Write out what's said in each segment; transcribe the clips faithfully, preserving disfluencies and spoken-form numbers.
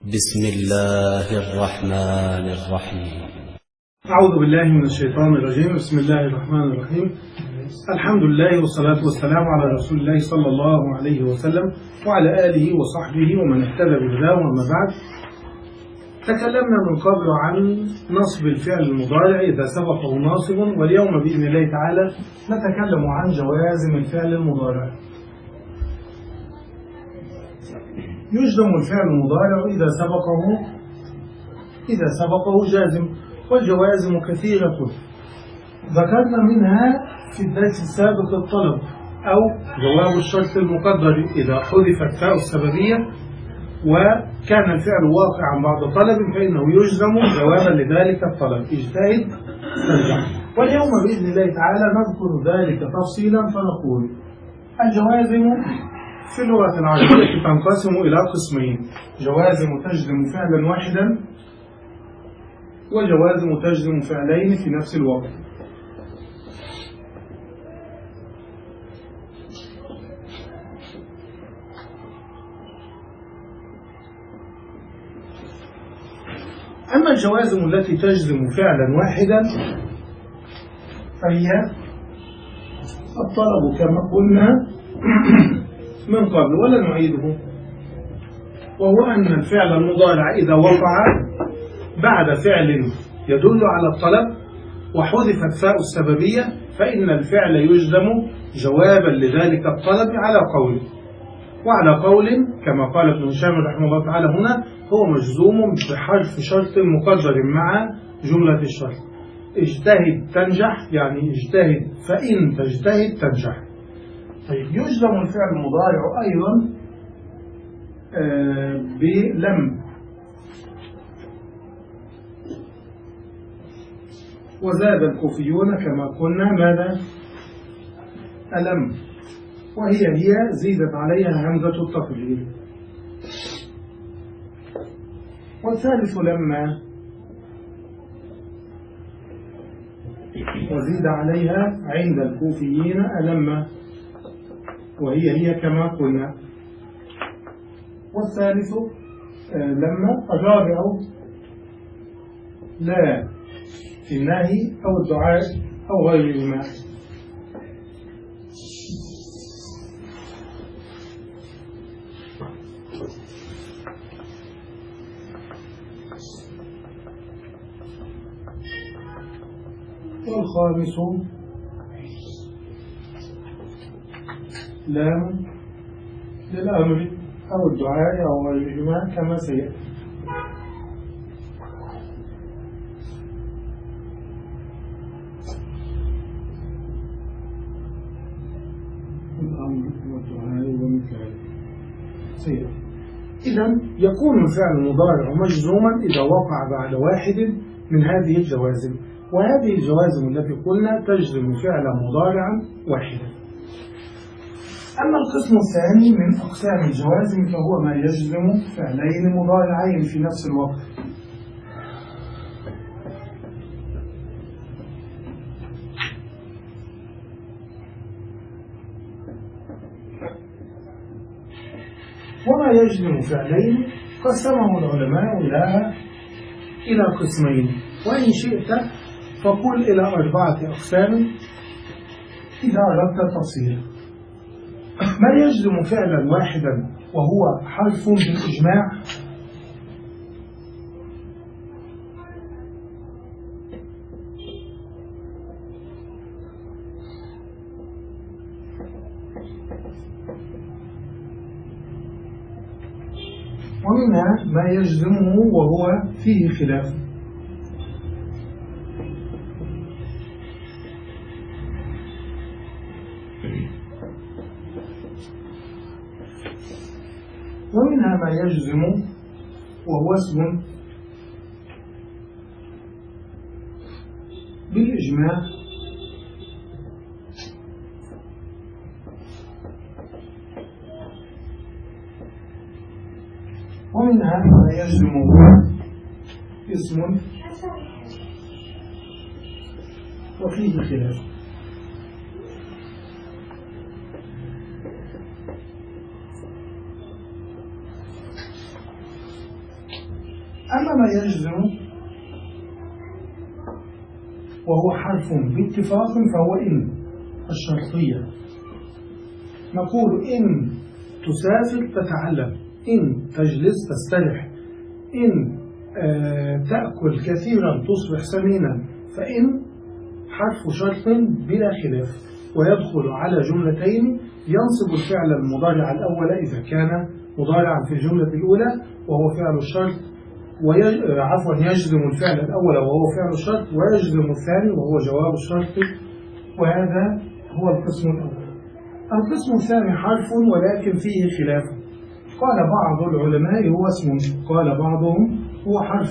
بسم الله الرحمن الرحيم. أعوذ بالله من الشيطان الرجيم. بسم الله الرحمن الرحيم. الحمد لله والصلاة والسلام على رسول الله صلى الله عليه وسلم وعلى آله وصحبه ومن اهتدى بهداه. وما بعد، تكلمنا من قبل عن نصب الفعل المضارع إذا سبقه ناصب، واليوم بإذن الله تعالى نتكلم عن جوازم الفعل المضارع. يجزم الفعل المضارع إذا سبقه إذا سبقه جازم، والجوازم كثيرة ذكرنا منها في الدرس السابق الطلب أو جواب الشرط المقدر إذا حذفت تاء السببية وكان الفعل واقعا بعد طلب فإنه يجزم جوابا لذلك الطلب. اجتهد تنجح. واليوم بإذن الله تعالى نذكر ذلك تفصيلا فنقول: الجوازم في اللغة العربية تنقسم إلى قسمين: جوازم تجزم فعلا واحدا، وجوازم تجزم فعلين في نفس الوقت. أما الجوازم التي تجزم فعلا واحدا فهي الطلب كما قلنا من قبل ولا نعيده، وهو أن الفعل المضارع إذا وقع بعد فعل يدل على الطلب وحذفت فاء السببية فإن الفعل يجزم جوابا لذلك الطلب على قول، وعلى قول كما قال ابن هشام رحمه الله تعالى هنا هو مجزوم بحرف شرط مقدر مع جملة الشرط: اجتهد تنجح، يعني اجتهد فإن تجتهد تنجح. طيب، يجزم الفعل المضارع أيضا آه بلم، وزاد الكوفيون كما قلنا ماذا؟ ألم، وهي هي زيدت عليها همزة التفضيل. والثالث لما، وزيد عليها عند الكوفيين ألم، وهي هي كما قلنا. والثالث آه لما. الرابع لا في النهي أو الدعاء أو غيرهما. والخامس لام للأمر أو الدعاء أو غيرهما كما سيأتي. الأمر والدعاء ومثاله سيأتي. إذن يكون الفعل المضارع مجزوما إذا وقع بعد واحد من هذه الجوازم، وهذه الجوازم التي قلنا تجزم فعلا مضارعا واحدا. أما القسم الثاني من أقسام الجوازم فهو ما يجزم فعلين مضارعين في نفس الوقت. وما يجزم فعلين قسمه العلماء إلى إلى قسمين، وإن شئت فقل إلى أربعة أقسام إذا أردت تفصيلا. ما يجزم فعلا واحدا وهو حرف بالإجماع، ومنها ما يجزمه وهو فيه خلاف. ومنها ما يجزم وهو اسم بالإجماع، ومنها ما يجزم وهو اسم وفيه خلاف. أما ما يجزم وهو حرف باتفاق فهو إن الشرطية. نقول إن تسافر تتعلم، إن تجلس تستريح، إن آه تأكل كثيرا تصبح سمينا. فإن حرف شرط بلا خلاف، ويدخل على جملتين ينصب الفعل المضارع الأول إذا كان مضارعا في الجملة الأولى وهو فعل الشرط، وعفوا يجزم الفعل الأول وهو فعل الشرط، ويجزم الثاني وهو جواب الشرط. وهذا هو القسم الأول. القسم الثاني حرف ولكن فيه خلاف. قال بعض العلماء هو اسم، قال بعضهم هو حرف،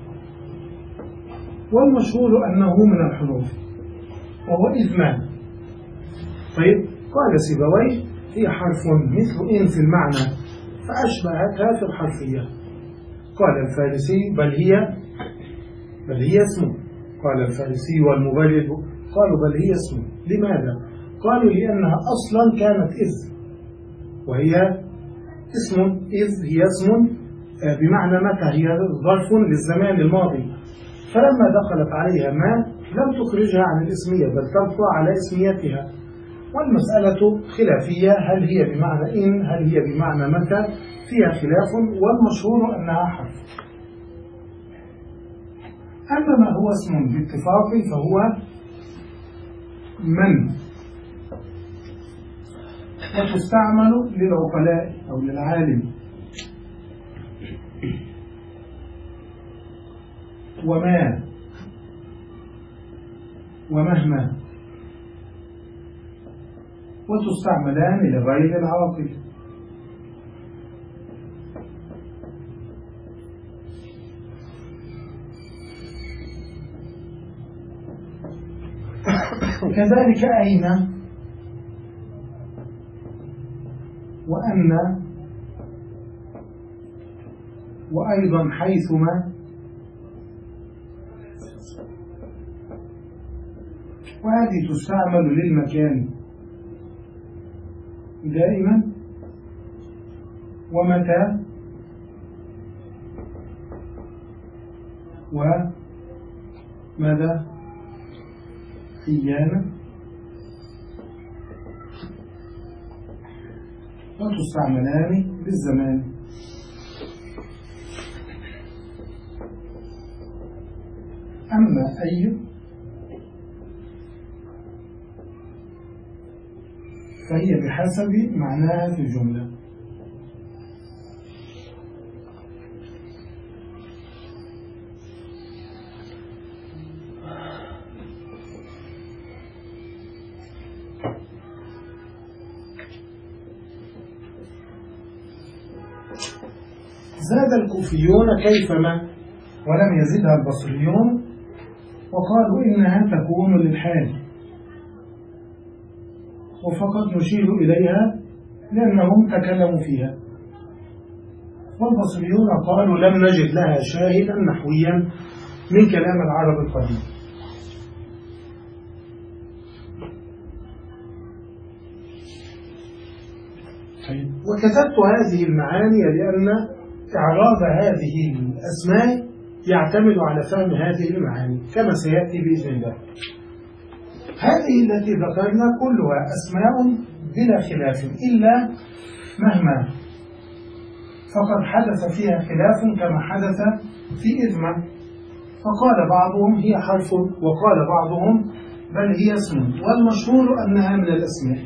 والمشهور أنه من الحروف وهو إذمان. طيب قال سيبويه هي حرف مثل إن في المعنى فأشبهتها في الحرفية. قال الفارسي بل هي بل هي اسم. قال الفارسي والمبرد قالوا بل هي اسم. لماذا؟ قالوا لأنها أصلا كانت إذ، وهي اسم. إذ هي اسم بمعنى متى، هي ظرف للزمان الماضي، فلما دخلت عليها ما لم تخرجها عن الاسمية بل تبقى على اسميتها. والمسألة خلافية، هل هي بمعنى إن، هل هي بمعنى متى، فيها خلاف، والمشهور أنها حرف. أما ما هو اسم باتفاق فهو من، وتستعمل للعقلاء أو للعالم. وما ومهما، وتستعملان لغير العاقل. وكذلك أين وأن وأيضا حيثما، وهذه تستعمل للمكان دائما. ومتى وماذا أيانا، وتستعملان بالزمان. أما أي فهي بحسب معناها في الجملة. زاد الكوفيون كيفما ولم يزدها البصريون، وقالوا إنها تكون للحال، وفقط نشير إليها لأنهم تكلموا فيها. والبصريون قالوا لم نجد لها شاهدا نحويا من كلام العرب القديم. وكتبت هذه المعاني لأن إعراب هذه الأسماء يعتمد على فهم هذه المعاني كما سيأتي بإذن الله. هذه التي ذكرنا كلها أسماء بلا خلاف إلا مهما، فقد حدث فيها خلاف كما حدث في إذما، فقال بعضهم هي حرف وقال بعضهم بل هي اسم، والمشهور أنها من الأسماء.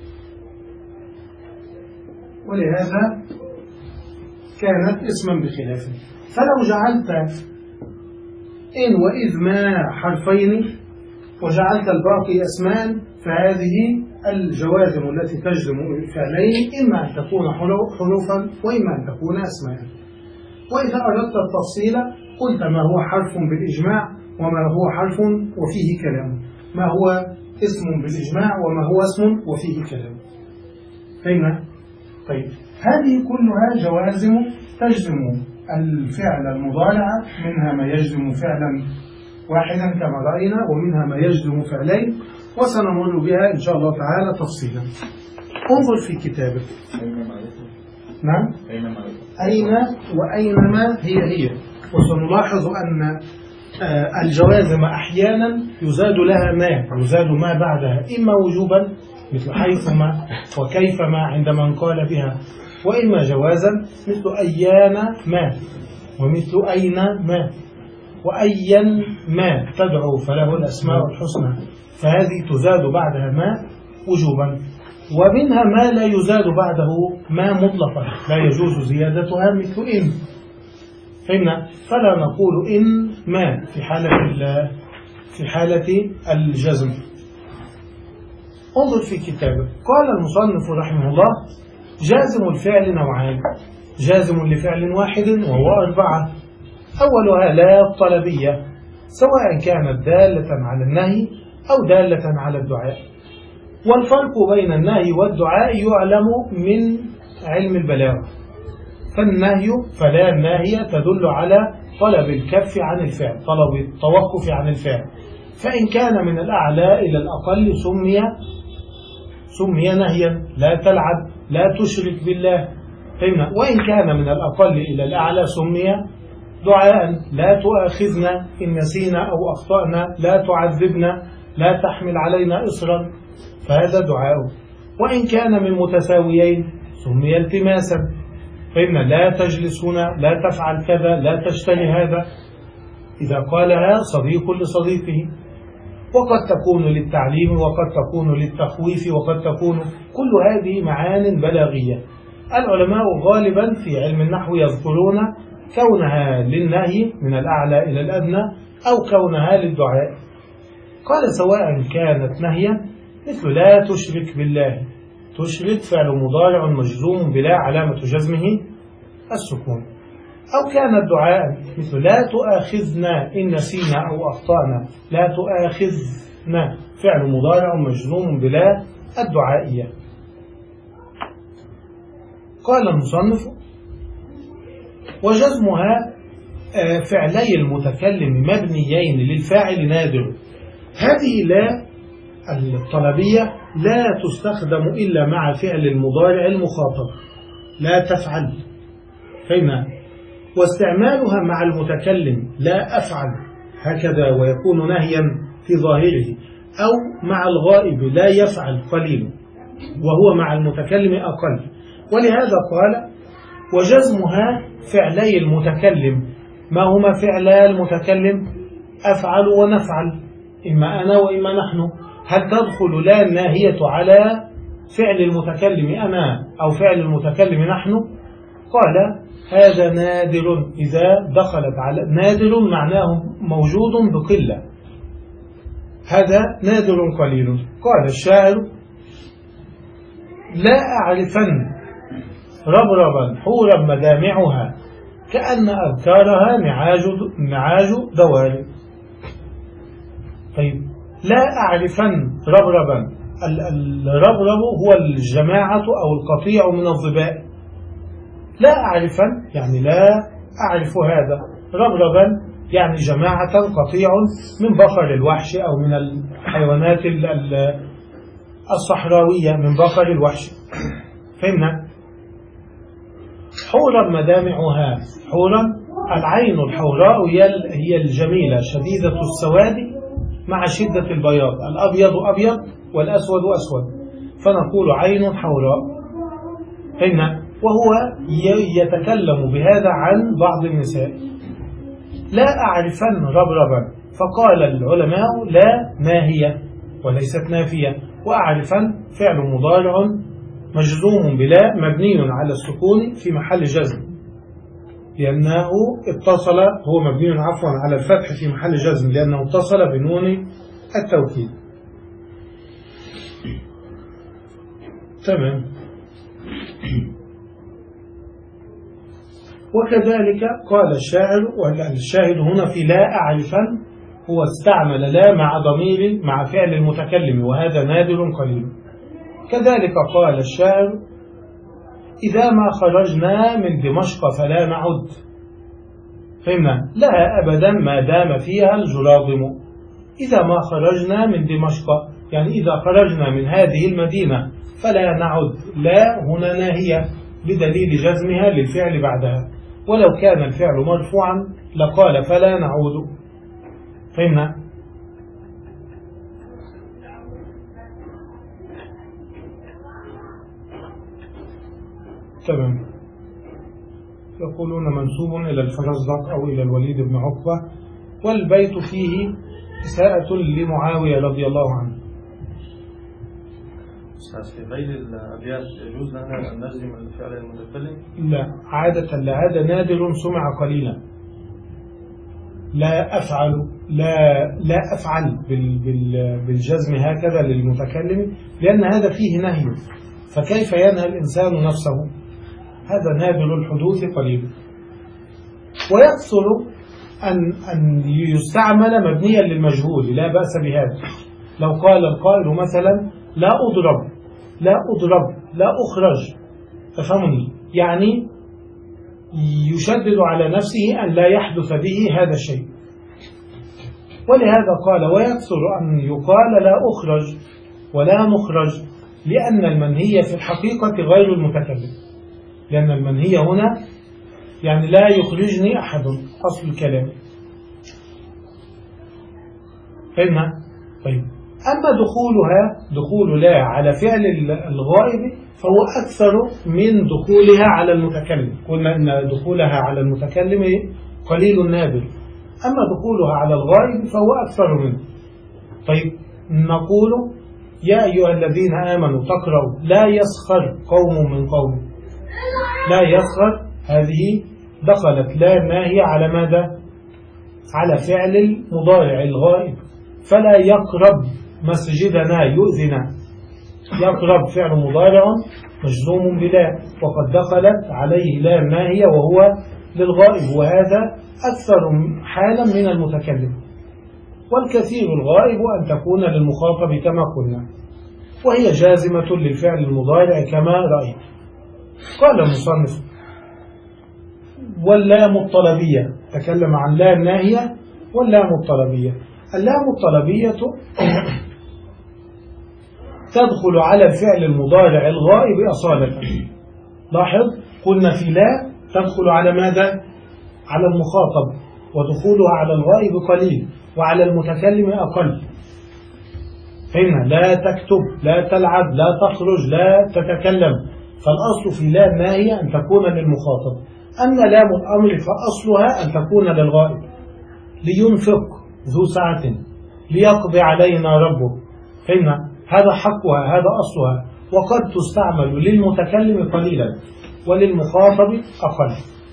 ولهذا كانت اسما بخلاف. فلو جعلت إن وإذ ما حرفين وجعلت الباقي أسمان فهذه الجوازم التي تجزم فعلين إما أن تكون حروفا وإما أن تكون أسماء. وإذا أردت التفصيل قلت ما هو حرف بالإجماع وما هو حرف وفيه كلام، ما هو اسم بالإجماع وما هو اسم وفيه كلام. فهمنا؟ طيب هذه كلها جوازم تجزم الفعل المضارع، منها ما يجزم فعلا واحدا كما رأينا ومنها ما يجزم فعلين، وسنمر بها إن شاء الله تعالى تفصيلا. انظر في كتابك. أين معرفة؟ نعم. أين معرفة؟ أين وأينما هي هي وسنلاحظ أن الجوازم أحيانا يزاد لها ما يزاد ما بعدها إما وجوبا مثل حيثما وكيفما عند من قال بها، وإما جوازا مثل أيان ما ومثل أين ما وأيا ما تدعو فله الأسماء الحسنى، فهذه تزاد بعدها ما وجوبا. ومنها ما لا يزاد بعده ما مطلقا لا يجوز زيادتها مثل إن، فإن فلا نقول إن ما في حالة في حالة الجزم. انظر في كتابه، قال المصنف رحمه الله: جازم الفعل نوعان، جازم لفعل واحد وهو أربعة. أولها لا الطلبية، سواء كانت دالة على النهي أو دالة على الدعاء. والفرق بين النهي والدعاء يعلم من علم البلاغة. فالنهي فلا الناهية تدل على طلب الكف عن الفعل، طلب التوقف عن الفعل، فإن كان من الأعلى إلى الأقل سمي سمي نهيا، لا تلعب لا تشرك بالله، فهمنا. وإن كان من الأقل إلى الأعلى سمي دعاء، لا تؤاخذنا إن نسينا أو أخطأنا، لا تعذبنا، لا تحمل علينا إصرا، فهذا دعاء. وإن كان من متساويين سمي التماسا، فإن لا تجلس هنا، لا تفعل كذا، لا تشتري هذا، إذا قالها صديق لصديقه. وقد تكون للتعليم وقد تكون للتخويف وقد تكون، كل هذه معان بلاغية. العلماء غالبا في علم النحو يذكرون كونها للنهي من الأعلى إلى الأدنى أو كونها للدعاء. قال سواء كانت نهيا مثل لا تشرك بالله، تشرك فعل مضارع مجزوم بلا علامة جزمه السكون، أو كانت دعاء مثل لا تؤاخذنا إن نسينا أو أخطأنا، لا تؤاخذنا فعل مضارع مجزوم بلا الدعائية. قال المصنف: وجزمها فعلي المتكلم مبنيين للفاعل نادر. هذه لا الطلبية لا تستخدم إلا مع فعل المضارع المخاطب، لا تفعل، فهمنا. واستعمالها مع المتكلم لا أفعل هكذا ويكون نهيا في ظاهره، أو مع الغائب لا يفعل قليل وهو مع المتكلم أقل. ولهذا قال: وجزمها فعلي المتكلم. ما هما فعلا المتكلم؟ أفعل ونفعل، إما أنا وإما نحن. هل تدخل لا الناهية على فعل المتكلم أنا أو فعل المتكلم نحن؟ قال: هذا نادر إذا دخلت على، نادر معناه موجود بقلة، هذا نادر قليل. قال الشاعر: لا أعرفن ربربا حورا مدامعها كأن أذكارها نعاج نعاج دوار. طيب، لا أعرفن ربربا، الربرب هو الجماعة أو القطيع من الظباء. لا أعرفن يعني لا أعرف هذا، ربربا يعني جماعة قطيع من بقر الوحش أو من الحيوانات الصحراوية، من بقر الوحش، فهمنا. حورا مدامعها، حورا العين الحوراء هي الجميلة شديدة السواد مع شدة البياض، الأبيض أبيض والأسود أسود، فنقول عين حوراء، فهمنا. وهو يتكلم بهذا عن بعض النساء. لا أعرفن ربربا، فقال العلماء لا ناهية وليست نافية، وأعرفن فعل مضارع مجزوم بلا مبني على السكون في محل جزم، لأنه اتصل، هو مبني عفوا على الفتح في محل جزم لأنه اتصل بنون التوكيد. تمام. وكذلك قال الشاعر، والشاهد هنا في لا أعرفن هو استعمل لا مع ضمير مع فعل المتكلم، وهذا نادر قليل. كذلك قال الشاعر: إذا ما خرجنا من دمشق فلا نعد، فهمنا، لها أبدا ما دام فيها الجراضم. إذا ما خرجنا من دمشق يعني إذا خرجنا من هذه المدينة فلا نعد، لا هنا ناهية بدليل جزمها للفعل بعدها، ولو كان الفعل مرفوعا لقال فلا نعود. فهمنا؟ تمام. يقولون منسوب إلى الفرزدق أو إلى الوليد بن عقبة، والبيت فيه إساءة لمعاوية رضي الله عنه. في غير الأبيات يجوز لنا أن نجزم الفعل المتكلم؟ لا، عادة لا، هذا نادر سمع قليلا. لا أفعل لا لا أفعل بالجزم هكذا للمتكلم، لأن هذا فيه نهي، فكيف ينهى الإنسان نفسه؟ هذا نادر الحدوث قليل. ويكثر أن أن يستعمل مبنيا للمجهول، لا بأس بهذا. لو قال القائل مثلا لا أضرب لا أضرب لا أخرج، تفهمني؟ يعني يشدد على نفسه أن لا يحدث به هذا الشيء. ولهذا قال ويكثر أن يقال لا أخرج ولا مخرج، لأن المنهي في الحقيقة غير المتكلم، لأن المنهي هنا يعني لا يخرجني أحد، أصل الكلام. فهمنا؟ طيب، أما دخولها دخول لا على فعل الغائب فهو أكثر من دخولها على المتكلم. قلنا إن دخولها على المتكلم قليل نادر، أما دخولها على الغائب فهو أكثر منه. طيب، نقول يا أيها الذين آمنوا تقرأوا لا يسخر قوم من قوم. لا يسخر هذه دخلت لا ناهية على ماذا؟ على فعل المضارع الغائب. فلا يقرب مسجدنا يؤذنا، يقرب فعل مضارع مجزوم بلا، وقد دخلت عليه لا ناهية وهو للغائب، وهذا أكثر حالا من المتكلم. والكثير الغائب أن تكون للمخاطب كما قلنا، وهي جازمة للفعل المضارع كما رأيت. قال المصنف واللام الطلبية، تكلم عن لا الناهية واللام الطلبية. اللام الطلبية تدخل على الفعل المضارع الغائب أصالة. لاحظ، قلنا في لا تدخل على ماذا؟ على المخاطب، ودخولها على الغائب قليل وعلى المتكلم أقل. فهمنا؟ لا تكتب، لا تلعب، لا تخرج، لا تتكلم. فالأصل في لا الناهية أن تكون للمخاطب. أما لام الأمر فأصلها أن تكون للغائب. لينفق ذو سعة، ليقضي علينا ربه. فهمنا؟ هذا حقها، هذا أصلها، وقد تستعمل للمتكلم قليلا وللمخاطب أقل.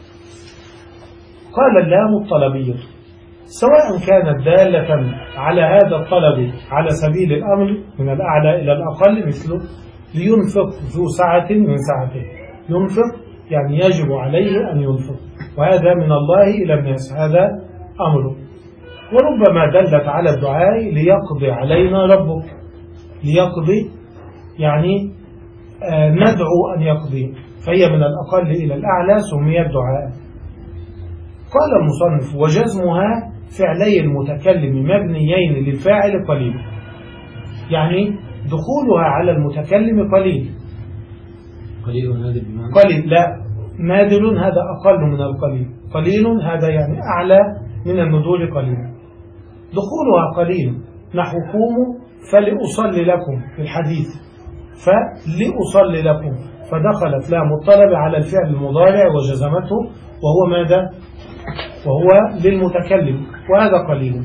قال اللام الطلبية سواء كانت دالة على هذا الطلب على سبيل الأمر من الأعلى إلى الأقل، مثل لينفق ذو سعة من سعته. ينفق يعني يجب عليه أن ينفق، وهذا من الله إلى الناس، هذا أمره. وربما دلت على الدعاء ليقضي علينا ربك. ليقضي يعني آه ندعو أن يقضي، فهي من الأقل إلى الأعلى سميت دعاء. قال المصنف وجزمها فعلي المتكلم مبنيين للفاعل قليل، يعني دخولها على المتكلم قليل. قليل نادر بمعنى قليل لا، نادر هذا أقل من القليل، قليل هذا يعني أعلى من النذور قليل. دخولها قليل نحو قوموا فلأصلي لكم في الحديث، فلأصلي لكم، فدخلت لام الطلب على الفعل المضارع وجزمته، وهو ماذا؟ وهو للمتكلم، وهذا قليل.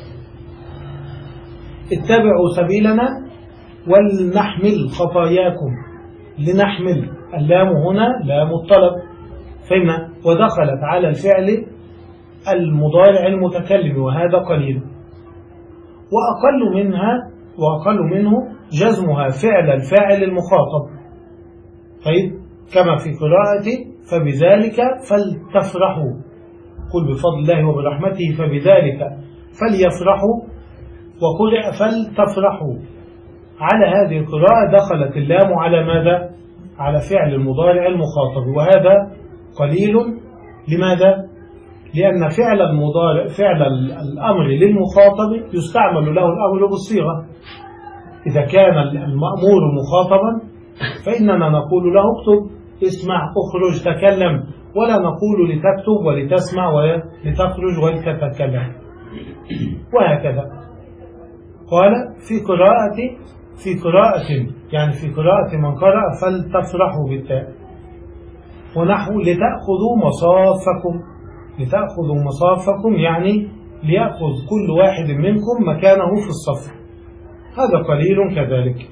اتبعوا سبيلنا ولنحمل خطاياكم. لنحمل، اللام هنا لام الطلب، فهمنا؟ ودخلت على الفعل المضارع المتكلم، وهذا قليل. وأقل منها وأقل منه جزمها فعل الفاعل المخاطب. طيب، كما في قراءة فبذلك فلتفرحوا، قل بفضل الله وبرحمته فبذلك فليفرحوا، وقرئ فلتفرحوا. على هذه القراءة دخلت اللام على ماذا؟ على فعل المضارع المخاطب، وهذا قليل. لماذا؟ لأن فعل المضارع فعل الأمر للمخاطب يستعمل له الأمر بالصيغة. إذا كان المأمور مخاطبا فإننا نقول له اكتب، اسمع، اخرج، تكلم. ولا نقول لتكتب ولتسمع ولتخرج ولتتكلم وهكذا. قال في قراءة في قراءة يعني في قراءة من قرأ فلتفرحوا بالتاء. ونحو لتأخذوا مصافكم، لتأخذوا مصافكم يعني ليأخذ كل واحد منكم مكانه في الصف. هذا قليل كذلك.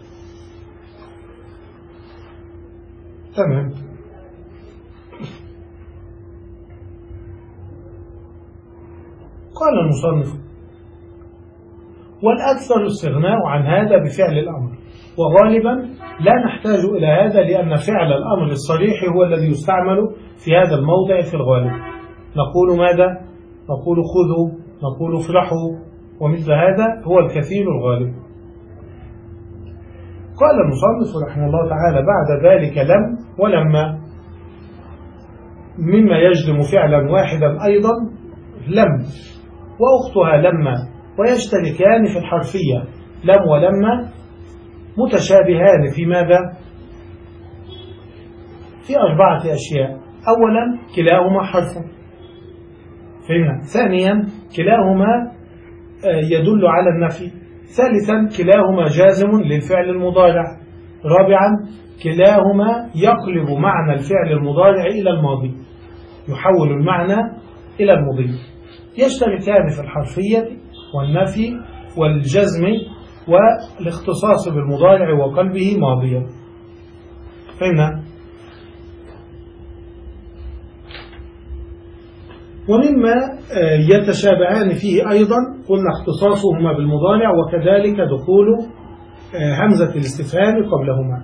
تمام. قال المصنف والأكثر استغناء عن هذا بفعل الأمر، وغالبا لا نحتاج إلى هذا لأن فعل الأمر الصريح هو الذي يستعمل في هذا الموضع في الغالب. نقول ماذا؟ نقول خذوا، نقول افرحوا، ومثل هذا هو الكثير الغالب. قال المصنف رحمه الله تعالى بعد ذلك لم ولما، مما يجزم فعلا واحدا أيضا لم وأختها لما، ويشتركان في الحرفية. لم ولما متشابهان في ماذا؟ في أربعة أشياء. أولا كلاهما حرف، فهمنا. ثانيا كلاهما يدل على النفي. ثالثا كلاهما جازم للفعل المضارع. رابعا كلاهما يقلب معنى الفعل المضارع إلى الماضي، يحول المعنى إلى المضي. يشتركان في الحرفية والنفي والجزم والاختصاص بالمضارع وقلبه ماضيا. فهمنا. ومما يتشابهان فيه أيضا قلنا اختصاصهما بالمضارع، وكذلك دخول همزة الاستفهام قبلهما.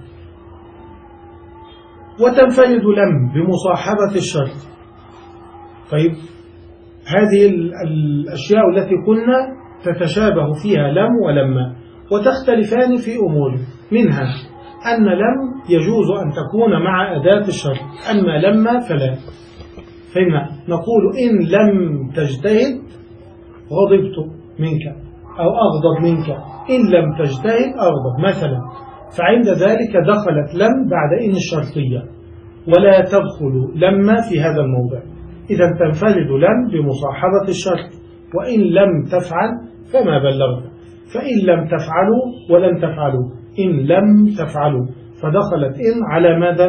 وتنفرد لم بمصاحبة الشرط. طيب هذه الأشياء التي قلنا تتشابه فيها لم ولما، وتختلفان في أمور، منها أن لم يجوز أن تكون مع أداة الشرط، أما لما فلا. فهمنا. نقول إن لم تجتهد غضبت منك أو أغضب منك، إن لم تجتهد أغضب مثلا. فعند ذلك دخلت لم بعد إن الشرطية، ولا تدخل لما في هذا الموضع. إذا تنفرد لم بمصاحبة الشرط. وإن لم تفعل فما بلغت، فإن لم تفعلوا ولن تفعلوا، إن لم تفعلوا، فدخلت إن على ماذا؟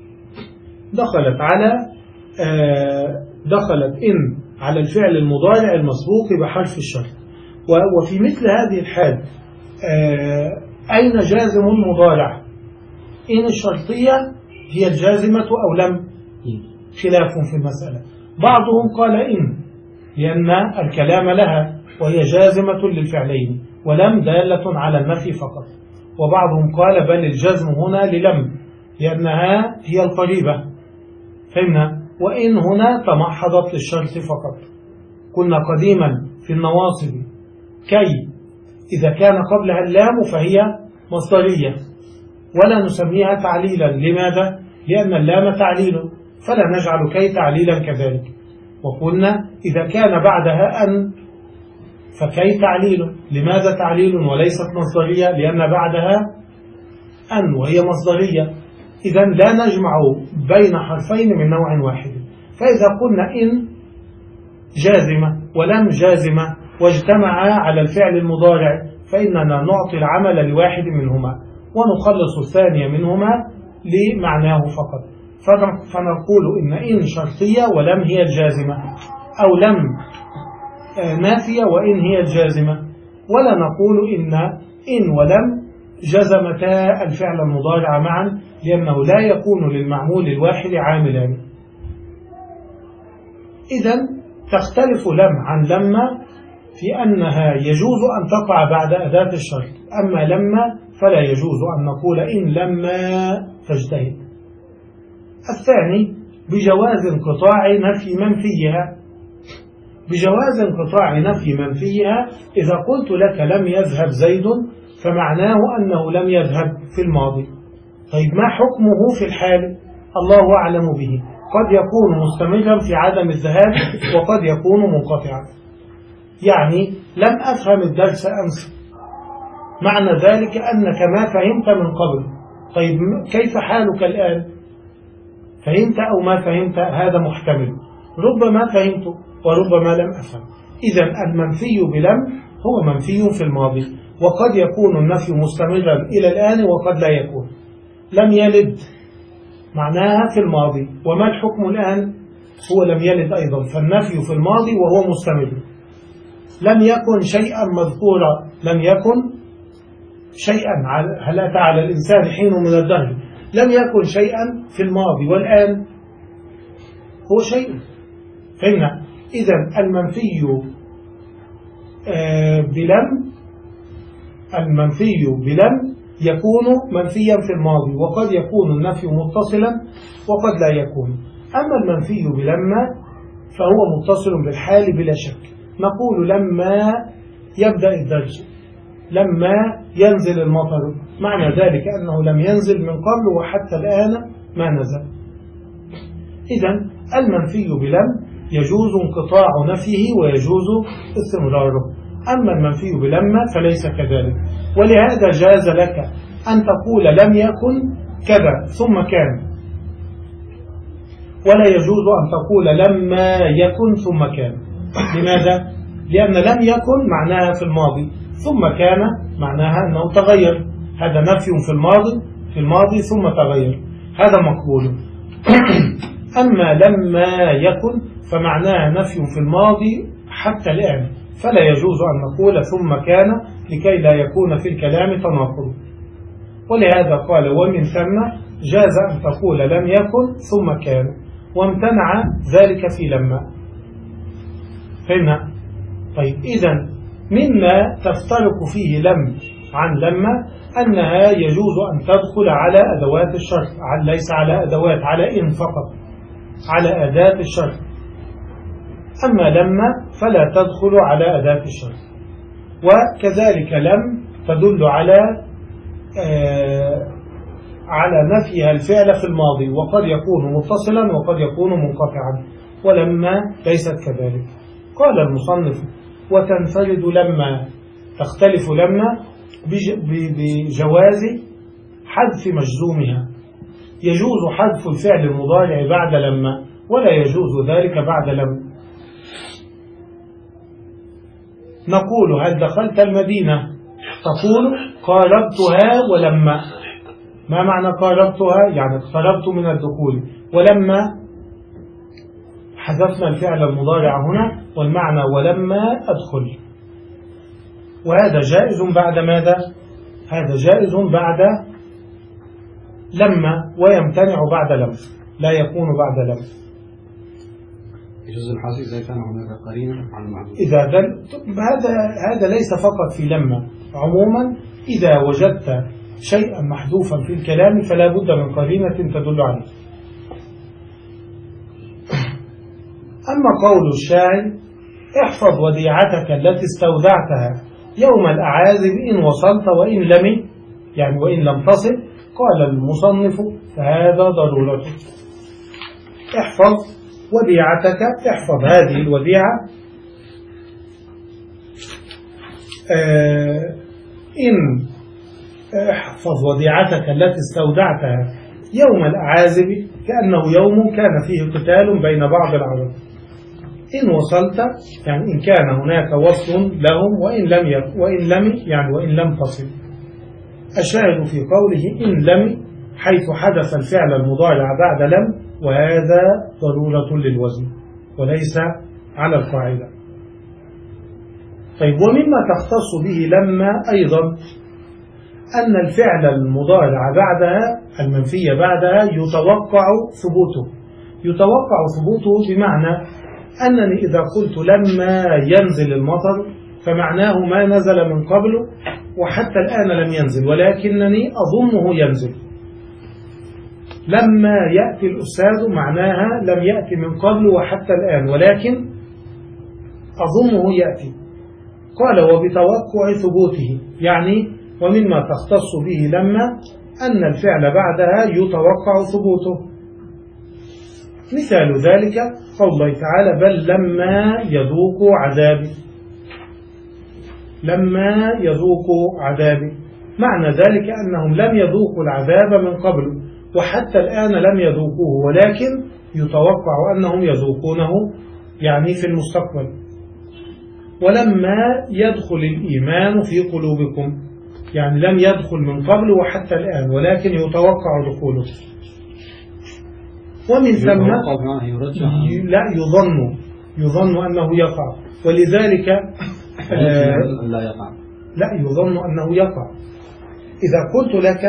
دخلت على آه دخلت إن على الفعل المضارع المسبوق بحرف الشرط. وفي مثل هذه الحال آه أين جازم المضارع؟ إن الشرطية هي الجازمة أو لم؟ خلاف في المسألة. بعضهم قال إن لأن الكلام لها وهي جازمة للفعلين، ولم دالة على النفي فقط. وبعضهم قال بل الجزم هنا للم لأنها هي القريبة. فهمنا. وإن هنا تمحضت للشرط فقط. كنا قديما في النواصب كي إذا كان قبلها اللام فهي مصدرية ولا نسميها تعليلا. لماذا؟ لأن اللام تعليل، فلا نجعل كي تعليلا كذلك. وقلنا إذا كان بعدها أن فكي تعليل. لماذا تعليل وليست مصدرية؟ لأن بعدها أن وهي مصدرية. إذا لا نجمع بين حرفين من نوع واحد. فإذا قلنا إن جازمة ولم جازمة واجتمعا على الفعل المضارع فإننا نعطي العمل لواحد منهما ونخلص الثانية منهما لمعناه فقط. فنقول إن إن شرطية ولم هي الجازمة، أو لم نافية وإن هي الجازمة. ولا نقول إن إن ولم جزمتا الفعل المضارع معا، لأنه لا يكون للمعمول الواحد عاملان. إذن تختلف لم عن لما في أنها يجوز أن تقع بعد أداة الشرط، أما لما فلا يجوز أن نقول إن لما تجتهد. الثاني بجواز انقطاع نفي منفيها. بجواز انقطاع نفي منفيها إذا قلت لك لم يذهب زيد فمعناه أنه لم يذهب في الماضي. طيب ما حكمه في الحال؟ الله أعلم به. قد يكون مستمرا في عدم الذهاب وقد يكون منقطعا. يعني لم أفهم الدرس أمس، معنى ذلك أنك ما فهمت من قبل. طيب كيف حالك الآن؟ فهمت أو ما فهمت هذا محتمل، ربما فهمت وربما لم أفهم. إذا المنفي بلم هو منفي في الماضي، وقد يكون النفي مستمرا إلى الآن وقد لا يكون. لم يلد معناها في الماضي، وما الحكم الآن؟ هو لم يلد أيضا، فالنفي في الماضي وهو مستمر. لم يكن شيئا مذكورا، لم يكن شيئا، هل أتى على الإنسان حين من الدهر، لم يكن شيئا في الماضي والآن هو شيء. فهمنا؟ إذا المنفي بلم المنفي بلم يكون منفيا في الماضي، وقد يكون النفي متصلا وقد لا يكون. أما المنفي بلما فهو متصل بالحال بلا شك. نقول لما يبدأ الدرج، لما ينزل المطر، معنى ذلك أنه لم ينزل من قبل وحتى الآن ما نزل. إذن المنفي بلم يجوز انقطاع نفيه ويجوز استمراره. أما المنفي بلما فليس كذلك، ولهذا جاز لك أن تقول لم يكن كذا ثم كان، ولا يجوز أن تقول لما يكن ثم كان. لماذا؟ لأن لم يكن معناها في الماضي، ثم كان معناها أنه تغير. هذا نفي في الماضي في الماضي ثم تغير، هذا مقبول. أما لما يكن فمعناها نفي في الماضي حتى الآن، فلا يجوز أن نقول ثم كان لكي لا يكون في الكلام تناقض. ولهذا قال ومن ثم جاز أن تقول لم يكن ثم كان، وامتنع ذلك في لما. فهمنا؟ طيب، إذن مما تفترق فيه لم عن لما أنها يجوز أن تدخل على أدوات الشرط، ليس على أدوات، على إن فقط، على أداة الشرط. أما لما فلا تدخل على أداة الشرط. وكذلك لم تدل على آه على نفيها الفعل في الماضي، وقد يكون متصلا وقد يكون منقطعا، ولما ليست كذلك. قال المصنف وتنفرد لما، تختلف لما بجواز حذف مجزومها. يجوز حذف الفعل المضارع بعد لما، ولا يجوز ذلك بعد لم. نقول هل دخلت المدينة؟ تقول قاربتها ولما. ما معنى قاربتها؟ يعني اقتربت من الدخول. ولما حذفنا الفعل المضارع هنا، والمعنى ولما أدخل. وهذا جائز بعد ماذا؟ هذا جائز بعد لما، ويمتنع بعد لم، لا يكون بعد لم. يجوز الحذف إذا كان هناك قرينة عن المعلوم. إذا هذا هذا ليس فقط في لما، عموما إذا وجدت شيئا محذوفا في الكلام فلا بد من قرينة تدل عليه. أما قول الشاعر احفظ وديعتك التي استودعتها يوم الأعازب إن وصلت وإن لم، يعني وإن لم تصل، قال المصنف فهذا ضرورة. احفظ وديعتك، احفظ هذه الوديعة آه إن احفظ وديعتك التي استودعتها يوم الأعازب، كأنه يوم كان فيه قتال بين بعض العرب. إن وصلت يعني إن كان هناك وصل لهم، وإن لم يك وإن لم يعني وإن لم تصل. الشاهد في قوله إن لم حيث حدث الفعل المضارع بعد لم، وهذا ضرورة للوزن وليس على القاعدة. طيب، ومما تختص به لما أيضا أن الفعل المضارع بعدها المنفي بعدها يتوقع ثبوته. يتوقع ثبوته بمعنى أنني إذا قلت لما ينزل المطر فمعناه ما نزل من قبله وحتى الآن لم ينزل، ولكنني أظنه ينزل. لما يأتي الأستاذ معناها لم يأتي من قبل وحتى الآن، ولكن أظنه يأتي. قال وبتوقع ثبوته، يعني ومما تختص به لما أن الفعل بعدها يتوقع ثبوته. مثال ذلك قول الله تعالى بل لما يذوقوا عذابي. لما يذوقوا عذابي معنى ذلك أنهم لم يذوقوا العذاب من قبل، وحتى الآن لم يذوقوه، ولكن يتوقع أنهم يذوقونه يعني في المستقبل. ولما يدخل الإيمان في قلوبكم، يعني لم يدخل من قبل وحتى الآن، ولكن يتوقع دخوله. ومن ثم لا يظن يظن أنه يقع، ولذلك آه لا يقع لا يظن أنه يقع. إذا قلت لك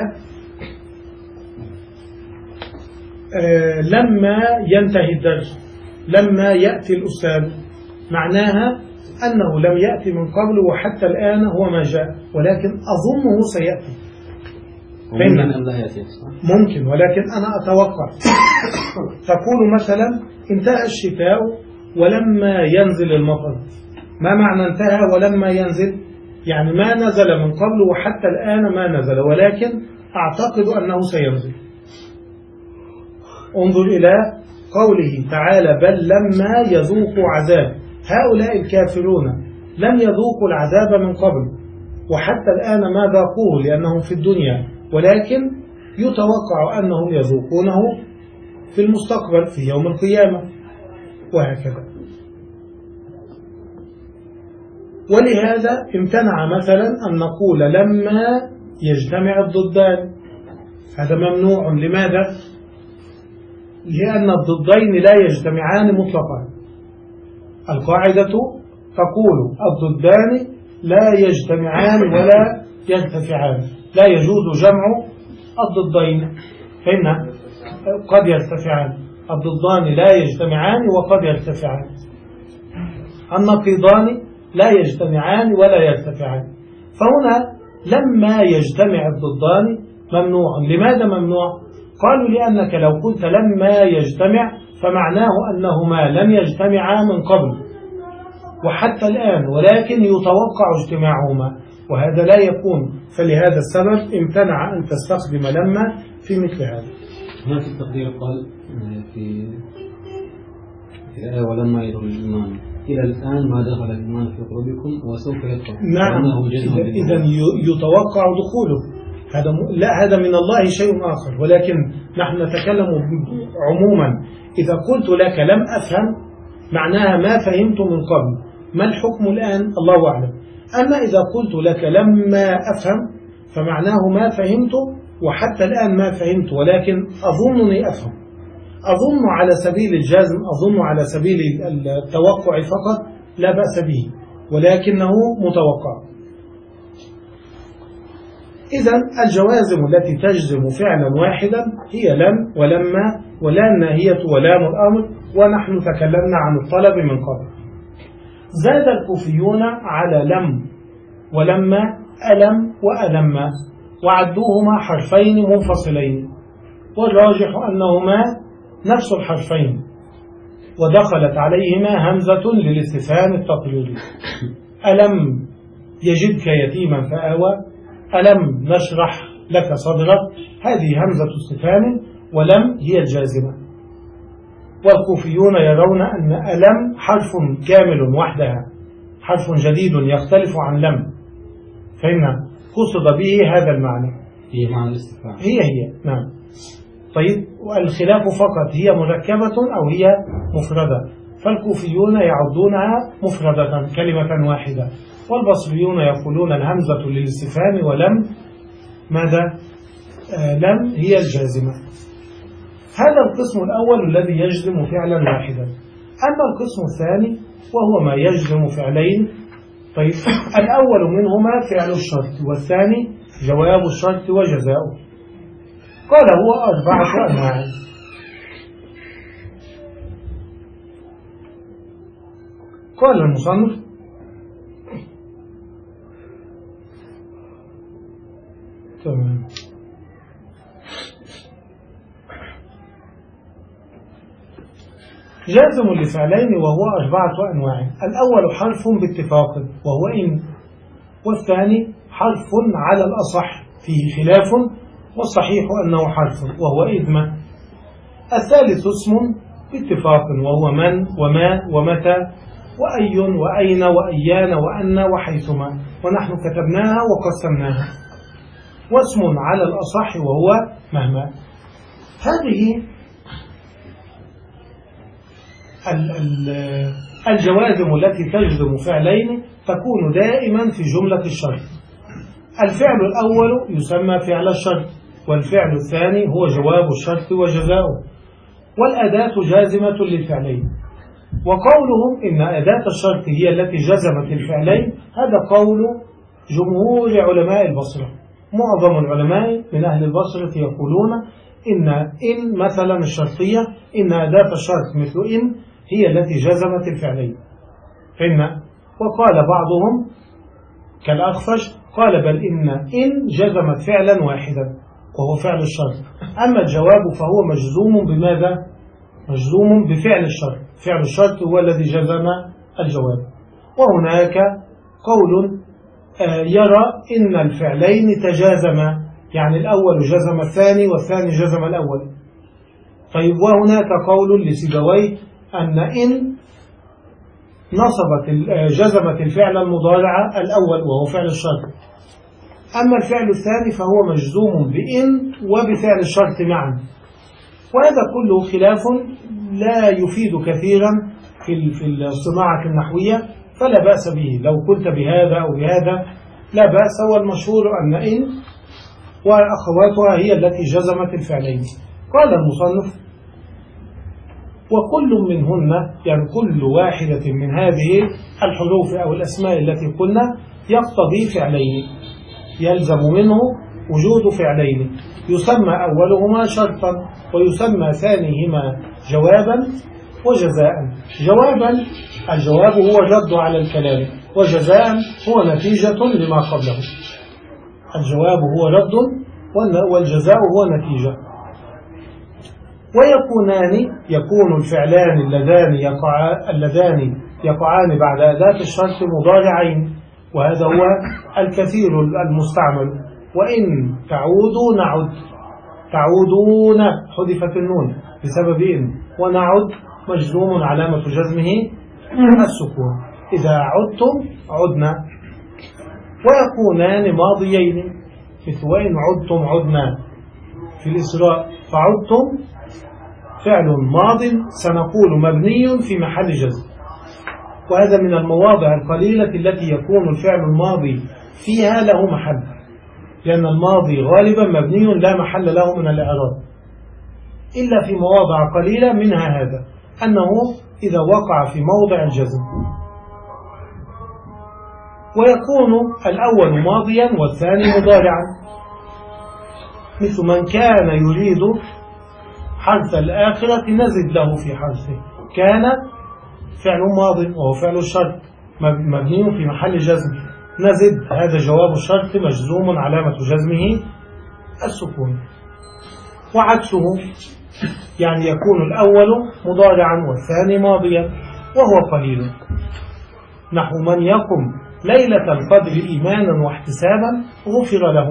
آه لما ينتهي الدرس، لما يأتي الأستاذ، معناها أنه لم يأتي من قبل وحتى الآن هو ما جاء، ولكن أظنه سيأتي. ممكن أن لا يأتي. ممكن، ولكن أنا أتوقع. تقول مثلا انتهى الشتاء ولما ينزل المطر. ما معنى انتهى ولما ينزل؟ يعني ما نزل من قبل وحتى الآن ما نزل، ولكن أعتقد أنه سينزل. انظر إلى قوله تعالى بل لما يذوقوا عذاب. هؤلاء الكافرون لم يذوقوا العذاب من قبل وحتى الآن ما ذاقوه لأنهم في الدنيا، ولكن يتوقع أنهم يذوقونه في المستقبل في يوم القيامة، وهكذا. ولهذا امتنع مثلا أن نقول لما يجتمع الضدان، هذا ممنوع. لماذا؟ لأن الضدين لا يجتمعان مطلقا. القاعدة تقول الضدان لا يجتمعان ولا يرتفعان، لا يجوز جمع الضدين، فإن قد يرتفعان. الضدان لا يجتمعان وقد يرتفعان. النقيضان لا يجتمعان ولا يرتفعان. فهنا لما يجتمع الضدان ممنوع. لماذا ممنوع؟ قالوا لأنك لو قلت لما يجتمع فمعناه أنهما لم يجتمعا من قبل وحتى الآن، ولكن يتوقع اجتماعهما، وهذا لا يكون. فلهذا السبب امتنع أن تستخدم لما في مثل هذا. هنا في التقدير قال في الآية ولما يدخل الإيمان إلى الآن ما دخل الإيمان في قلوبكم وسوف يدخل. نعم، إذا يتوقع دخوله. هذا م... لا، هذا من الله شيء آخر، ولكن نحن نتكلم عموما. إذا قلت لك لم أفهم معناها ما فهمت من قبل. ما الحكم الآن؟ الله أعلم. أما إذا قلت لك لما أفهم فمعناه ما فهمت وحتى الآن ما فهمت، ولكن أظنني أفهم. أظن على سبيل الجزم، أظن على سبيل التوقع فقط، لا بأس به، ولكنه متوقع. إذن الجوازم التي تجزم فعلا واحدا هي لم ولما ولا الناهية ولام الأمر، ونحن تكلمنا عن الطلب من قبل. زاد الكوفيون على لم ولما ألم وألم، وعدوهما حرفين منفصلين، والراجح أنهما نفس الحرفين، ودخلت عليهما همزة للاستفهام التقليدي. ألم يجدك يتيما فآوى، ألم نشرح لك صدرك، هذه همزة استفهام، ولم هي الجازمة. والكوفيون يرون أن ألم حرف كامل وحدها، حرف جديد يختلف عن لم، فإن قصد به هذا المعنى. هي معنى الاستفهام. هي هي نعم. طيب، والخلاف فقط هي مركبة أو هي مفردة، فالكوفيون يعدونها مفردة كلمة واحدة، والبصريون يقولون الهمزة للاستفهام ولم ماذا؟ آه لم هي الجازمة. هذا القسم الأول الذي يجزم فعلا واحدا. أما القسم الثاني وهو ما يجزم فعلين. طيب، الأول منهما فعل الشرط، والثاني جواب الشرط وجزاؤه. قال هو أربعة أنواع. قال المصنف تمام جازم لفعلين وهو أربعة أنواع. الأول حرف باتفاق وهو إن، والثاني حرف على الأصح فيه خلاف، والصحيح أنه حرف وهو إذمة. الثالث اسم باتفاق وهو من وما ومتى وأي وأين وأيان وأن وحيثما، ونحن كتبناها وقسمناها. واسم على الأصح وهو مهما. هذه الجوازم التي تجزم فعلين تكون دائما في جملة الشرط. الفعل الأول يسمى فعل الشرط، والفعل الثاني هو جواب الشرط وجزاؤه، والأداة جازمة للفعلين. وقولهم إن أداة الشرط هي التي جزمت الفعلين هذا قول جمهور علماء البصرة. معظم العلماء من أهل البصرة يقولون إن إن مثلا الشرطية إن أداة الشرط مثل إن هي التي جزمت الفعلين. إن وقال بعضهم كالأخفش قال بل إن إن جزمت فعلا واحدا وهو فعل الشرط، أما الجواب فهو مجزوم بماذا؟ مجزوم بفعل الشرط، فعل الشرط هو الذي جزم الجواب. وهناك قول يرى إن الفعلين تجازما، يعني الأول جزم الثاني والثاني جزم الأول. طيب وهناك قول لسيبويه أن إن نصبت جزمت الفعل المضارع الأول وهو فعل الشرط، أما الفعل الثاني فهو مجزوم بإن وبفعل الشرط معا. وهذا كله خلاف لا يفيد كثيرا في الصناعة النحوية، فلا بأس به لو قلت بهذا أو بهذا لا بأس. والمشهور أن إن وأخواتها هي التي جزمت الفعلين. قال المصنف وكل منهن، يعني كل واحدة من هذه الحروف أو الأسماء التي قلنا يقتضي فعلين، يلزم منه وجود فعلين، يسمى أولهما شرطا ويسمى ثانيهما جوابا وجزاء. جوابا الجواب هو الرد على الكلام، وجزاء هو نتيجة لما قبله. الجواب هو رد والجزاء هو نتيجة. ويكونان يكون الفعلان اللذان يقع اللذان يقعان بعد أداة الشرط مضارعين، وهذا هو الكثير المستعمل. وإن تعودوا نعد، تعودون حذفت النون بسبب إن، ونعد مجزوم علامة جزمه السكون، إذا عدتم عدنا. ويكونان ماضيين مثل وإن عدتم عدنا في الإسراء، فعدتم فعل ماض سنقول مبني في محل جزم. وهذا من المواضع القليلة التي يكون الفعل الماضي فيها له محل، لأن الماضي غالبا مبني لا محل له من الإعراب، إلا في مواضع قليلة منها هذا أنه إذا وقع في موضع الجزم. ويكون الأول ماضيا والثاني مضارعا، مثل من كان يريد حرث الآخرة نزد له في حرثه. كان فعل ماضي وهو فعل الشرط مبني في محل جزم، نزد هذا جواب الشرط مجزوم علامة جزمه السكون. وعكسه يعني يكون الأول مضارعا والثاني ماضيا وهو قليل، نحو من يقم ليلة القدر إيمانا واحتسابا غفر له.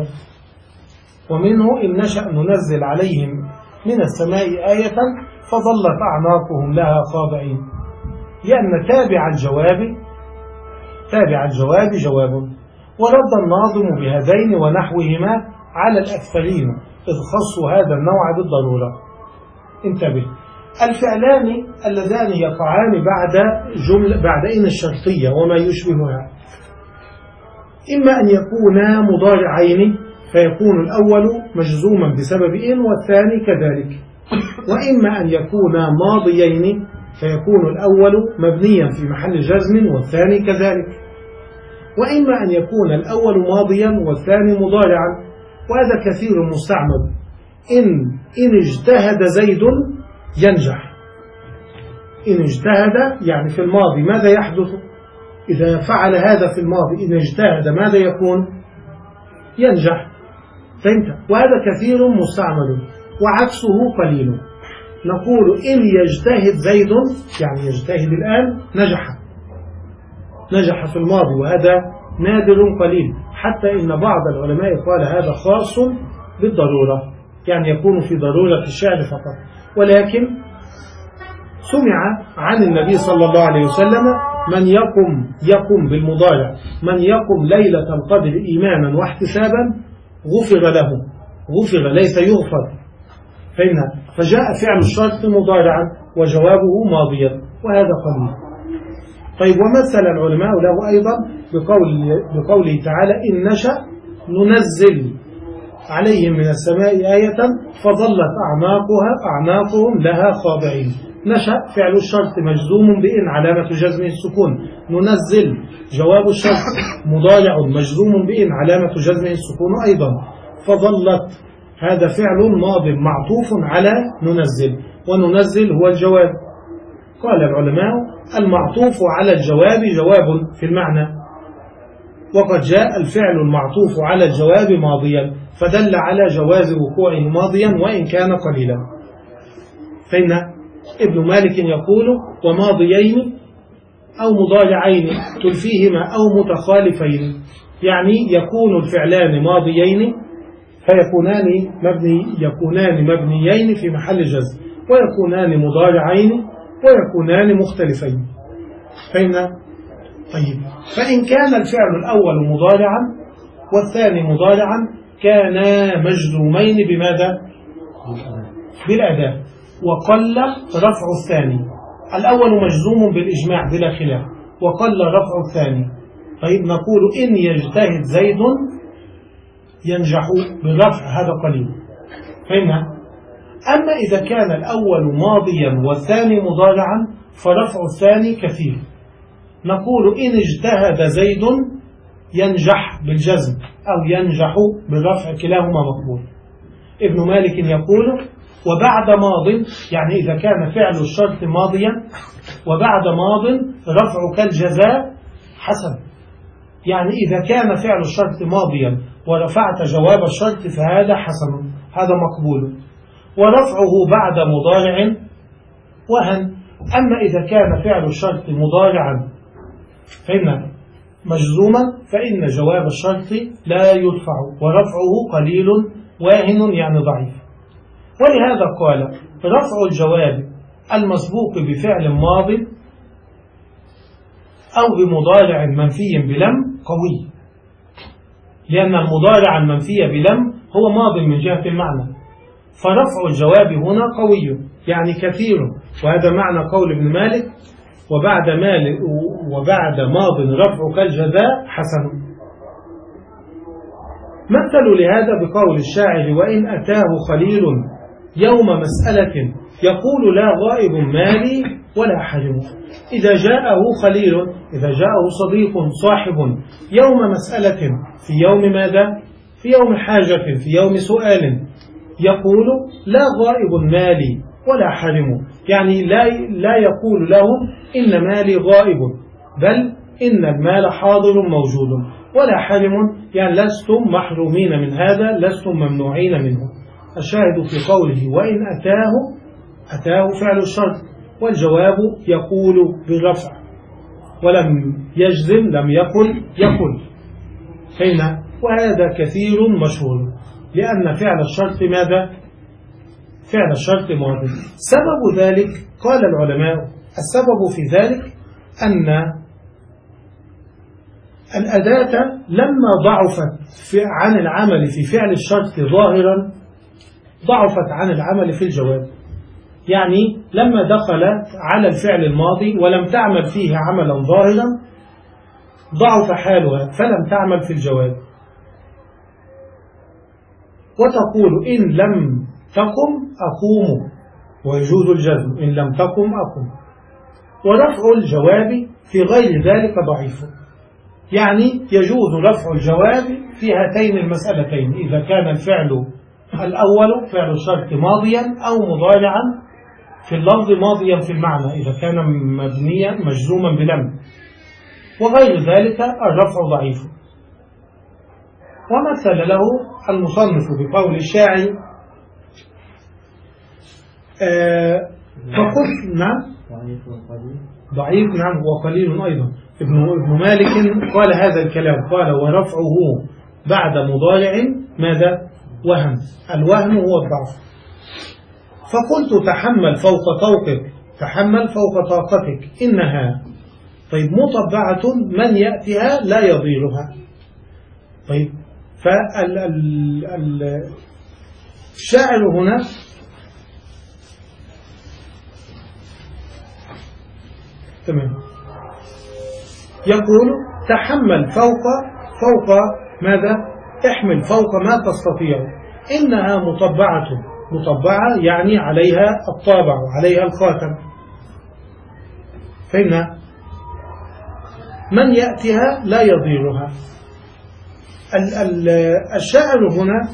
ومنه إن نشأ ننزل عليهم من السماء آية فظلت أعناقهم لها خاضعين، لأن تابع الجواب تابع الجواب جواب. ورد الناظم بهذين ونحوهما على الأكثرين إذ خصوا هذا النوع بالضرورة. انتبه، الفعلان اللذان يقعان بعد جملة بعد إن الشرطية وما يشبهها إما أن يكونا مضارعين فيكون الأول مجزوما بسبب إن والثاني كذلك، وإما أن يكونا ماضيين فيكون الأول مبنيا في محل جزم والثاني كذلك، وإما أن يكون الأول ماضيا والثاني مضارعا. وهذا كثير مستعمل. إن إن اجتهد زيد ينجح. إن اجتهد يعني في الماضي ماذا يحدث؟ إذا فعل هذا في الماضي إن اجتهد ماذا يكون؟ ينجح. فهمت؟ وهذا كثير مستعمل وعكسه قليل. نقول إن يجتهد زيد يعني يجتهد الآن نجح، نجح في الماضي، وهذا نادر قليل، حتى إن بعض العلماء قال هذا خاص بالضرورة، يعني يكون في ضرورة الشعر فقط. ولكن سمع عن النبي صلى الله عليه وسلم من يقم يقم بالمضارع من يقم ليلة القدر إيمانا واحتسابا غفر له، غفر ليس يغفر. فإنها فجاء فعل الشرط مضارعا وجوابه ماضيا وهذا قليل. طيب ومثل العلماء له أيضا بقول بقوله تعالى إن نشأ ننزل عليهم من السماء آية فظلت أعناقها أعناقهم لها خاضعين. نشأ فعل الشرط مجزوم بإن علامة جزمه السكون. ننزل جواب الشرط مضارع مجزوم بإن علامة جزمه السكون أيضا. فظلت هذا فعل ماض معطوف على ننزل وننزل هو الجواب. قال العلماء المعطوف على الجواب جواب في المعنى، وقد جاء الفعل المعطوف على الجواب ماضيا فدل على جواز وقوعه ماضيا وإن كان قليلا. فإن ابن مالك يقول وماضيين أو مضارعين تلفيهما أو متخالفين، يعني يكون الفعلان ماضيين فيكونان مبني يكونان مبنيين في محل جزم، ويكونان مضارعين ويكونان مختلفين. فإن طيب فإن كان الفعل الأول مضارعا والثاني مضارعا كانا مجزومين بماذا؟ بالأداة، وقل رفع الثاني. الأول مجزوم بالإجماع بلا خلاف وقل رفع الثاني. طيب نقول إن يجتهد زيد ينجح بالرفع هذا قليل. فهمنا؟ أما إذا كان الأول ماضيا والثاني مضارعا فرفع الثاني كثير. نقول إن اجتهد زيد ينجح بالجزم أو ينجح بالرفع كلاهما مقبول. ابن مالك يقول وبعد ماض، يعني إذا كان فعل الشرط ماضيا وبعد ماض رفعك الجزاء حسن، يعني إذا كان فعل الشرط ماضيا ورفعت جواب الشرط فهذا حسن، هذا مقبول. ورفعه بعد مضارع وهن. أما إذا كان فعل الشرط مضارعا فإن مجزوما فإن جواب الشرط لا يدفع ورفعه قليل واهن يعني ضعيف. ولهذا قال رفع الجواب المسبوق بفعل ماض أو بمضارع منفي بلم قوي، لأن المضارع المنفي بلم هو ماض من جهة المعنى، فرفع الجواب هنا قوي يعني كثير، وهذا معنى قول ابن مالك وبعد مال وبعد ماض رفعك الجزاء حسن. مثلوا لهذا بقول الشاعر وإن أتاه خليل يوم مسألة يقول لا غائب مالي ولا حرم. إذا جاءه خليل، إذا جاءه صديق صاحب يوم مسألة في يوم ماذا؟ في يوم حاجة، في يوم سؤال، يقول لا غائب مالي ولا حرم، يعني لا, لا يقول لهم إن مالي غائب، بل إن المال حاضر موجود، ولا حرم يعني لستم محرومين من هذا، لستم ممنوعين منه. الشاهد في قوله وإن أتاه، أتاه فعل الشرط والجواب يقول بالرفع، ولم يجزم لم يقل يقل. فإن وهذا كثير مشهور، لأن فعل الشرط ماذا؟ فعل الشرط ماضي. سبب ذلك قال العلماء السبب في ذلك أن الأداة لما ضعفت عن العمل في فعل الشرط ظاهرا ضعفت عن العمل في الجواب، يعني لما دخلت على الفعل الماضي ولم تعمل فيه عملا ظاهرا ضعف حالها فلم تعمل في الجواب. وتقول إن لم تقم أقوم، ويجوز الجزم إن لم تقم أقوم. ورفع الجواب في غير ذلك ضعيف، يعني يجوز رفع الجواب في هاتين المسألتين إذا كان الفعل الأول فعل الشرط ماضيا أو مضارعا في اللفظ ماضيا في المعنى إذا كان مبنيا مجزوما بلم، وغير ذلك الرفع ضعيف. ومثل له المصنف بقول الشاعر آه فقلت نعم ضعيف نعم وقليل أيضا. ابن, ابن مالك قال هذا الكلام، قال ورفعه بعد مضارع ماذا؟ وهم. الوهم هو الضعف. فقلت تحمل فوق طوقك، تحمل فوق طاقتك إنها طيب مطبعة من يأتيها لا يضيرها. طيب فالشاعر هنا تمام. يقول تحمل فوق فوق ماذا؟ احمل فوق ما تستطيع. إنها مطبعة، مطبعة يعني عليها الطابع وعليها الخاتم. فإن من يأتيها لا يضيرها. الشاعر هنا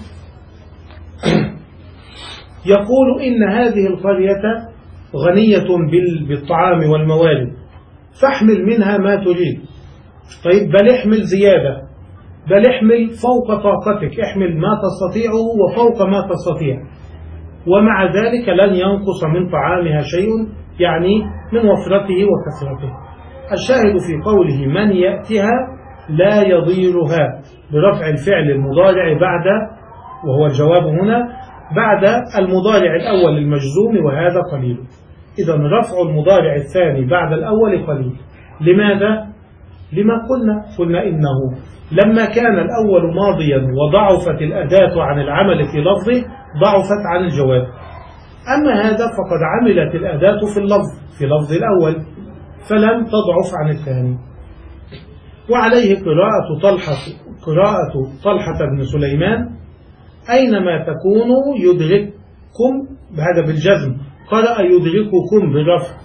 يقول إن هذه القرية غنية بالطعام والموارد، فاحمل منها ما تريد. طيب بل احمل زيادة، بل احمل فوق طاقتك، احمل ما تستطيعه وفوق ما تستطيع، ومع ذلك لن ينقص من طعامها شيء، يعني من وفرته وكثرته. الشاهد في قوله من يأتها لا يضيرها برفع الفعل المضارع بعد، وهو الجواب هنا، بعد المضارع الأول المجزوم وهذا قليل. إذا رفع المضارع الثاني بعد الأول قليل. لماذا؟ لما قلنا قلنا إنه لما كان الأول ماضيا وضعفت الأداة عن العمل في لفظه ضعفت عن الجواب. أما هذا فقد عملت الأداة في اللفظ في لفظ الأول فلم تضعف عن الثاني. وعليه قراءة طلحة قراءة طلحة بن سليمان أينما تكونوا يدرككم، بهذا بالجزم، قرأ يدرككم بالرفع.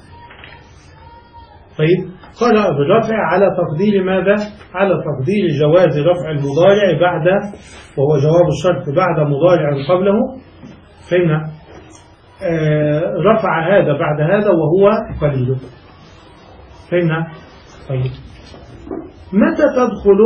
طيب قرأ بالرفع على تقدير ماذا؟ على تقدير جواز رفع المضارع بعد، وهو جواب الشرط بعد مضارع قبله. فإن آه رفع هذا بعد هذا وهو قليل. فإن طيب متى تدخل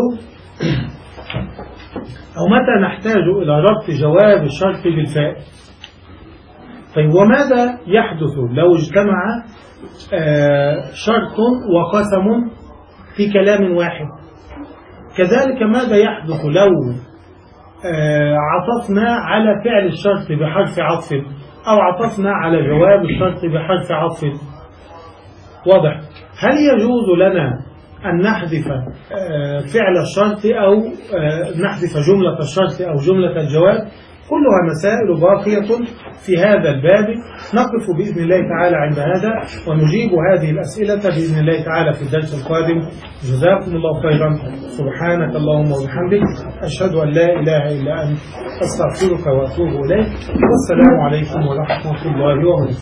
أو متى نحتاج إلى ربط جواب الشرط بالفاء؟ طيب وماذا يحدث لو اجتمع آه شرط وقسم في كلام واحد؟ كذلك ماذا يحدث لو آه عطفنا على فعل الشرط بحرف عطف، أو عطفنا على جواب الشرط بحرف عطف؟ واضح. هل يجوز لنا أن نحذف فعل الشرط أو نحذف جملة الشرط أو جملة الجواب؟ كلها مسائل باقية في هذا الباب. نقف بإذن الله تعالى عند هذا ونجيب هذه الأسئلة بإذن الله تعالى في الدرس القادم. جزاكم الله خيرا. سبحانك اللهم وبحمدك، أشهد أن لا إله إلا أنت، أستغفرك وأتوب إليك. والسلام عليكم ورحمة الله وبركاته.